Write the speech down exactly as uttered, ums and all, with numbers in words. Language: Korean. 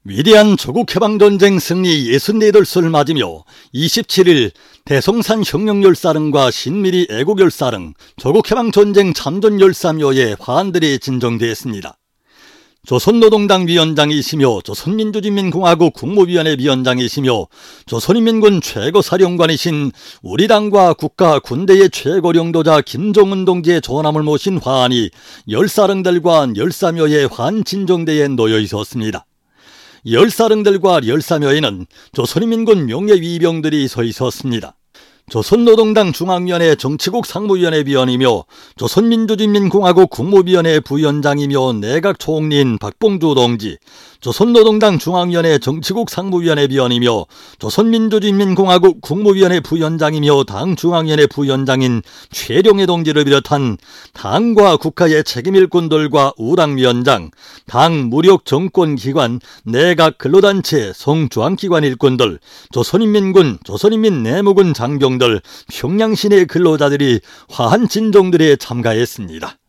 위대한 조국해방전쟁 승리 예순여덟 을 맞으며 이십칠 일 대성산 혁명열사릉과 신미리 애국열사릉 조국해방전쟁 참전열사묘에 화환들이 진정되었습니다. 조선노동당 위원장이시며 조선민주주의인민공화국 국무위원회 위원장이시며 조선인민군 최고사령관이신 우리 당과 국가 군대의 최고領導자 김정은 동지의 전함을 모신 화환이 열사릉들과 열사묘에 화환 진정대에 놓여 있었습니다. 열사릉들과 열사묘에는 조선인민군 명예위병들이 서 있었습니다. 조선노동당 중앙위원회 정치국 상무위원회 위원이며 조선민주주의인민공화국 국무위원회 부위원장이며 내각총리인 박봉주 동지, 조선노동당 중앙위원회 정치국 상무위원회 위원이며 조선민주주의인민공화국 국무위원회 부위원장이며 당 중앙위원회 부위원장인 최룡해 동지를 비롯한 당과 국가의 책임일꾼들과 우당위원장, 당 무력 정권기관, 내각 근로단체, 성주한기관 일꾼들, 조선인민군, 조선인민 내무군 장병 들 평양시내 근로자들이 화환 진정들에 참가했습니다.